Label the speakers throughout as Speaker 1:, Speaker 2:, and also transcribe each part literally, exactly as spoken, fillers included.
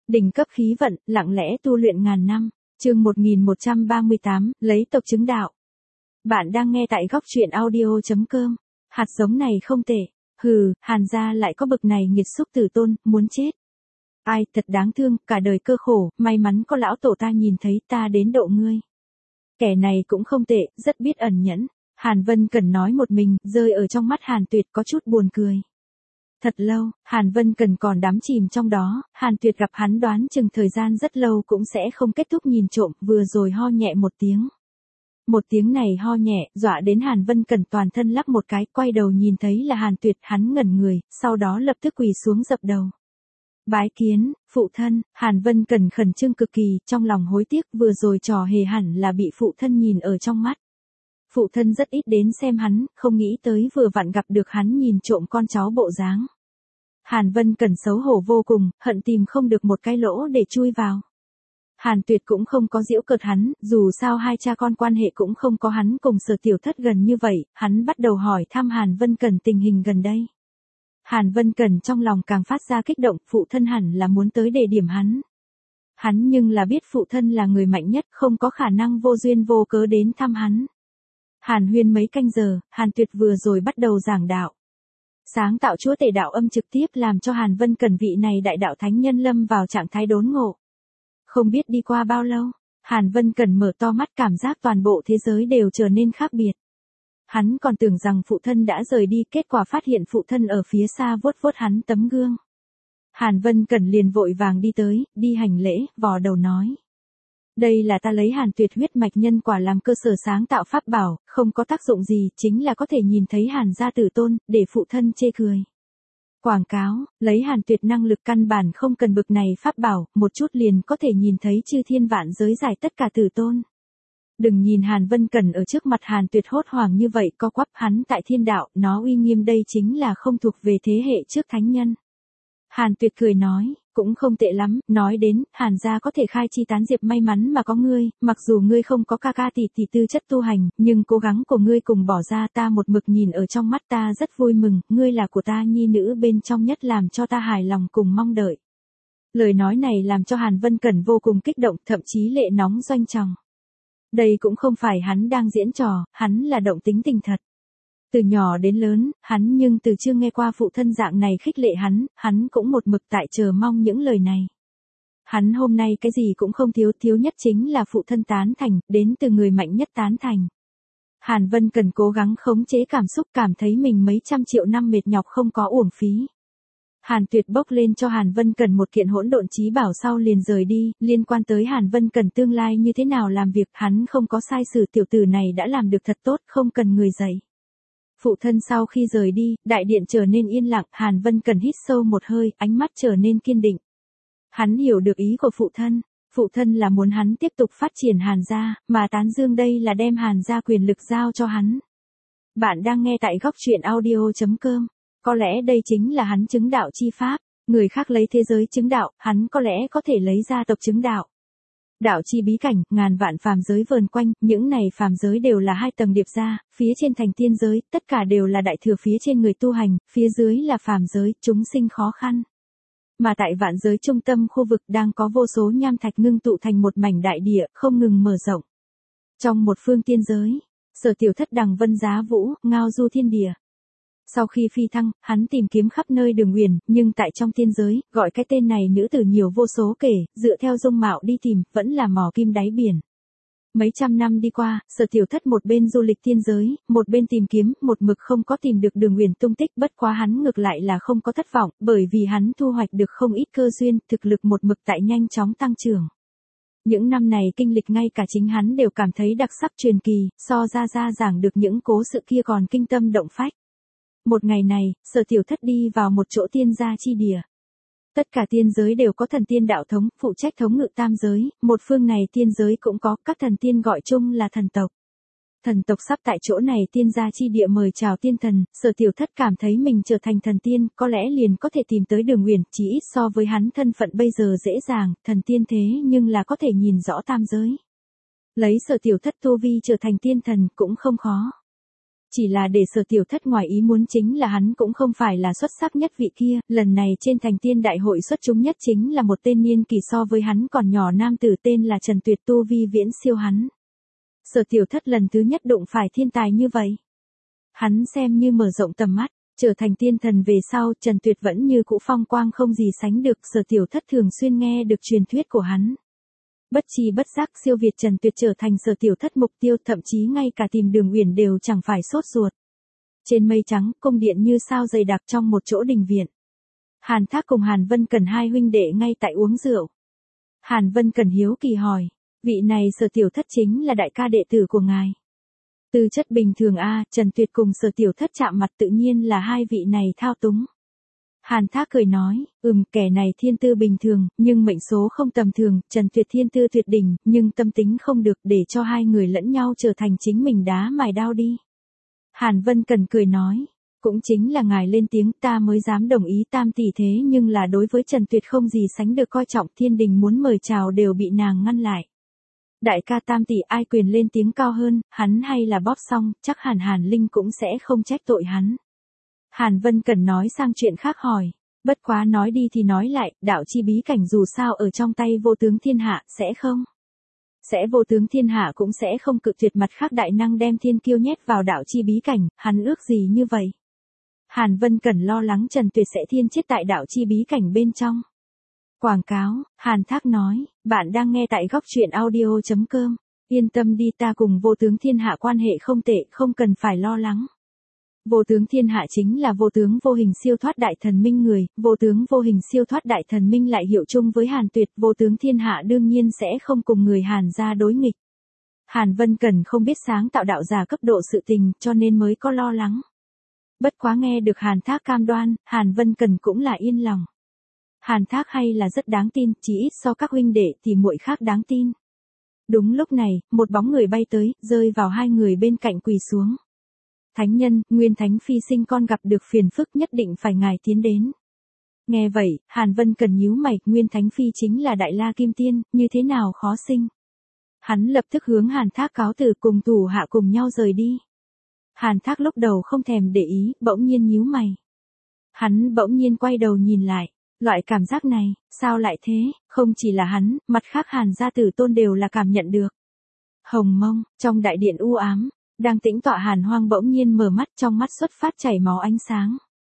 Speaker 1: Đỉnh cấp khí vận, lặng lẽ tu luyện ngàn năm. Chương một nghìn một trăm ba mươi tám, lấy tộc chứng đạo. Bạn đang nghe tại góc truyện audio chấm com. Hạt giống này không tệ. Hừ, Hàn gia lại có bực này nghiệt xúc tử tôn, muốn chết. Ai, thật đáng thương, cả đời cơ khổ, may mắn có lão tổ ta nhìn thấy ta đến độ ngươi. Kẻ này cũng không tệ, rất biết ẩn nhẫn. Hàn Vân Cẩn nói một mình, rơi ở trong mắt Hàn Tuyệt có chút buồn cười. Thật lâu, Hàn Vân Cẩn còn đắm chìm trong đó, Hàn Tuyệt gặp hắn đoán chừng thời gian rất lâu cũng sẽ không kết thúc nhìn trộm, vừa rồi ho nhẹ một tiếng. Một tiếng này ho nhẹ, dọa đến Hàn Vân Cẩn toàn thân lắc một cái, quay đầu nhìn thấy là Hàn Tuyệt, hắn ngẩn người, sau đó lập tức quỳ xuống dập đầu. Bái kiến, phụ thân. Hàn Vân Cẩn khẩn trương cực kỳ, trong lòng hối tiếc vừa rồi trò hề hẳn là bị phụ thân nhìn ở trong mắt. Phụ thân rất ít đến xem hắn, không nghĩ tới vừa vặn gặp được hắn nhìn trộm con cháu bộ dáng. Hàn Vân Cẩn xấu hổ vô cùng, hận tìm không được một cái lỗ để chui vào. Hàn Tuyệt cũng không có giễu cợt hắn, dù sao hai cha con quan hệ cũng không có hắn cùng Sở Tiểu Thất gần như vậy, hắn bắt đầu hỏi thăm Hàn Vân Cẩn tình hình gần đây. Hàn Vân Cẩn trong lòng càng phát ra kích động, phụ thân hẳn là muốn tới đề điểm hắn. Hắn nhưng là biết phụ thân là người mạnh nhất, không có khả năng vô duyên vô cớ đến thăm hắn. Hàn huyên mấy canh giờ, Hàn Tuyệt vừa rồi bắt đầu giảng đạo. Sáng tạo chúa tể đạo âm trực tiếp làm cho Hàn Vân Cẩn vị này đại đạo thánh nhân lâm vào trạng thái đốn ngộ. Không biết đi qua bao lâu, Hàn Vân Cẩn mở to mắt cảm giác toàn bộ thế giới đều trở nên khác biệt. Hắn còn tưởng rằng phụ thân đã rời đi, kết quả phát hiện phụ thân ở phía xa vuốt vuốt hắn tấm gương. Hàn Vân Cẩn liền vội vàng đi tới, đi hành lễ, vò đầu nói. Đây là ta lấy Hàn Tuyệt huyết mạch nhân quả làm cơ sở sáng tạo pháp bảo, không có tác dụng gì, chính là có thể nhìn thấy Hàn gia tử tôn, để phụ thân chê cười. Quảng cáo, lấy Hàn Tuyệt năng lực căn bản không cần bực này pháp bảo, một chút liền có thể nhìn thấy chư thiên vạn giới giải tất cả tử tôn. Đừng nhìn Hàn Vân Cẩn ở trước mặt Hàn Tuyệt hốt hoảng như vậy, co quắp hắn tại thiên đạo, nó uy nghiêm đây chính là không thuộc về thế hệ trước thánh nhân. Hàn Tuyệt cười nói, cũng không tệ lắm, nói đến, Hàn gia có thể khai chi tán diệp may mắn mà có ngươi, mặc dù ngươi không có ca ca tỷ tỷ tư chất tu hành, nhưng cố gắng của ngươi cùng bỏ ra ta một mực nhìn ở trong mắt ta rất vui mừng, ngươi là của ta nhi nữ bên trong nhất làm cho ta hài lòng cùng mong đợi. Lời nói này làm cho Hàn Vân Cẩn vô cùng kích động, thậm chí lệ nóng doanh tròng. Đây cũng không phải hắn đang diễn trò, hắn là động tính tình thật. Từ nhỏ đến lớn, hắn nhưng từ chưa nghe qua phụ thân dạng này khích lệ hắn, hắn cũng một mực tại chờ mong những lời này. Hắn hôm nay cái gì cũng không thiếu, thiếu nhất chính là phụ thân tán thành, đến từ người mạnh nhất tán thành. Hàn Vân cần cố gắng khống chế cảm xúc, cảm thấy mình mấy trăm triệu năm mệt nhọc không có uổng phí. Hàn Tuyệt bốc lên cho Hàn Vân Cẩn một kiện hỗn độn chí bảo sau liền rời đi, liên quan tới Hàn Vân Cẩn tương lai như thế nào làm việc, hắn không có sai sử, tiểu tử này đã làm được thật tốt, không cần người dạy. Phụ thân sau khi rời đi, đại điện trở nên yên lặng, Hàn Vân Cẩn hít sâu một hơi, ánh mắt trở nên kiên định. Hắn hiểu được ý của phụ thân, phụ thân là muốn hắn tiếp tục phát triển Hàn gia, mà tán dương đây là đem Hàn gia quyền lực giao cho hắn. Bạn đang nghe tại góc truyện audio chấm com. Có lẽ đây chính là hắn chứng đạo chi pháp, người khác lấy thế giới chứng đạo, hắn có lẽ có thể lấy gia tộc chứng đạo. Đạo chi bí cảnh, ngàn vạn phàm giới vờn quanh, những này phàm giới đều là hai tầng điệp ra, phía trên thành tiên giới, tất cả đều là đại thừa phía trên người tu hành, phía dưới là phàm giới, chúng sinh khó khăn. Mà tại vạn giới trung tâm khu vực đang có vô số nham thạch ngưng tụ thành một mảnh đại địa, không ngừng mở rộng. Trong một phương tiên giới, Sở Tiểu Thất đằng vân giá vũ, ngao du thiên địa. Sau khi phi thăng, hắn tìm kiếm khắp nơi đường huyền, nhưng tại trong tiên giới, gọi cái tên này nữ tử nhiều vô số kể, dựa theo dung mạo đi tìm, vẫn là mò kim đáy biển. Mấy trăm năm đi qua, Sở Tiểu Thất một bên du lịch tiên giới, một bên tìm kiếm, một mực không có tìm được đường huyền tung tích, bất quá hắn ngược lại là không có thất vọng, bởi vì hắn thu hoạch được không ít cơ duyên, thực lực một mực tại nhanh chóng tăng trưởng. Những năm này kinh lịch ngay cả chính hắn đều cảm thấy đặc sắc truyền kỳ, so ra ra giảng được những cố sự kia còn kinh tâm động phách. Một ngày này, Sở Tiểu Thất đi vào một chỗ tiên gia chi địa. Tất cả tiên giới đều có thần tiên đạo thống, phụ trách thống ngự tam giới, một phương này tiên giới cũng có, các thần tiên gọi chung là thần tộc. Thần tộc sắp tại chỗ này tiên gia chi địa mời chào tiên thần, Sở Tiểu Thất cảm thấy mình trở thành thần tiên, có lẽ liền có thể tìm tới đường huyền, chỉ ít so với hắn thân phận bây giờ dễ dàng, thần tiên thế nhưng là có thể nhìn rõ tam giới. Lấy Sở Tiểu Thất tu vi trở thành tiên thần cũng không khó. Chỉ là để Sở Tiểu Thất ngoài ý muốn chính là hắn cũng không phải là xuất sắc nhất vị kia, lần này trên thành tiên đại hội xuất chúng nhất chính là một tên niên kỳ so với hắn còn nhỏ nam tử tên là Trần Tuyệt, tu vi viễn siêu hắn. Sở Tiểu Thất lần thứ nhất đụng phải thiên tài như vậy. Hắn xem như mở rộng tầm mắt, trở thành tiên thần về sau, Trần Tuyệt vẫn như cũ phong quang không gì sánh được, Sở Tiểu Thất thường xuyên nghe được truyền thuyết của hắn. Bất chi bất giác siêu việt Trần Tuyệt trở thành Sở Tiểu Thất mục tiêu, thậm chí ngay cả tìm Đường Uyển đều chẳng phải sốt ruột. Trên mây trắng, cung điện như sao dày đặc trong một chỗ đình viện. Hàn Thác cùng Hàn Vân Cẩn hai huynh đệ ngay tại uống rượu. Hàn Vân Cẩn hiếu kỳ hỏi, vị này Sở Tiểu Thất chính là đại ca đệ tử của ngài. Tư chất bình thường a, Trần Tuyệt cùng Sở Tiểu Thất chạm mặt tự nhiên là hai vị này thao túng. Hàn Thác cười nói, ừm, kẻ này thiên tư bình thường, nhưng mệnh số không tầm thường, Trần Tuyệt thiên tư tuyệt đỉnh, nhưng tâm tính không được, để cho hai người lẫn nhau trở thành chính mình đá mài đao đi. Hàn Vân Cẩn cười nói, cũng chính là ngài lên tiếng ta mới dám đồng ý tam tỷ, thế nhưng là đối với Trần Tuyệt không gì sánh được coi trọng, thiên đình muốn mời chào đều bị nàng ngăn lại. Đại ca tam tỷ ai quyền lên tiếng cao hơn, hắn hay là bóp xong, chắc Hàn Hàn Linh cũng sẽ không trách tội hắn. Hàn Vân Cẩn nói sang chuyện khác hỏi, bất quá nói đi thì nói lại, đạo chi bí cảnh dù sao ở trong tay vô tướng thiên hạ, sẽ không? Sẽ vô tướng thiên hạ cũng sẽ không cự tuyệt mặt khác đại năng đem thiên kiêu nhét vào đạo chi bí cảnh, hắn ước gì như vậy? Hàn Vân Cẩn lo lắng Trần Tuyệt sẽ thiên chết tại đạo chi bí cảnh bên trong. Quảng cáo, Hàn Thác nói, bạn đang nghe tại góc truyện audio chấm com, yên tâm đi, ta cùng vô tướng thiên hạ quan hệ không tệ, không cần phải lo lắng. Vô tướng thiên hạ chính là vô tướng vô hình siêu thoát đại thần minh người, vô tướng vô hình siêu thoát đại thần minh lại hiệu chung với Hàn Tuyệt, vô tướng thiên hạ đương nhiên sẽ không cùng người Hàn gia đối nghịch. Hàn Vân Cẩn không biết sáng tạo đạo giả cấp độ sự tình, cho nên mới có lo lắng. Bất quá nghe được Hàn Thác cam đoan, Hàn Vân Cẩn cũng là yên lòng. Hàn Thác hay là rất đáng tin, chỉ ít so các huynh đệ thì muội khác đáng tin. Đúng lúc này, một bóng người bay tới, rơi vào hai người bên cạnh quỳ xuống. Thánh nhân, Nguyên Thánh Phi sinh con gặp được phiền phức, nhất định phải ngài tiến đến. Nghe vậy, Hàn Vân Cẩn nhíu mày, Nguyên Thánh Phi chính là Đại La Kim Tiên, như thế nào khó sinh. Hắn lập tức hướng Hàn Thác cáo từ, cùng thủ hạ cùng nhau rời đi. Hàn Thác lúc đầu không thèm để ý, bỗng nhiên nhíu mày. Hắn bỗng nhiên quay đầu nhìn lại, loại cảm giác này, sao lại thế, không chỉ là hắn, mặt khác Hàn gia tử tôn đều là cảm nhận được. Hồng Mông, trong đại điện u ám, đang tĩnh tọa Hàn Hoang bỗng nhiên mở mắt, trong mắt xuất phát chảy máu ánh sáng.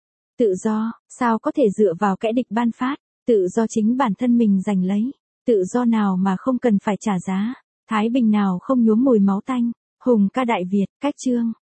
Speaker 1: Tự do, sao có thể dựa vào kẻ địch ban phát, tự do chính bản thân mình giành lấy, tự do nào mà không cần phải trả giá, thái bình nào không nhuốm mùi máu tanh, hùng ca Đại Việt, cách chương.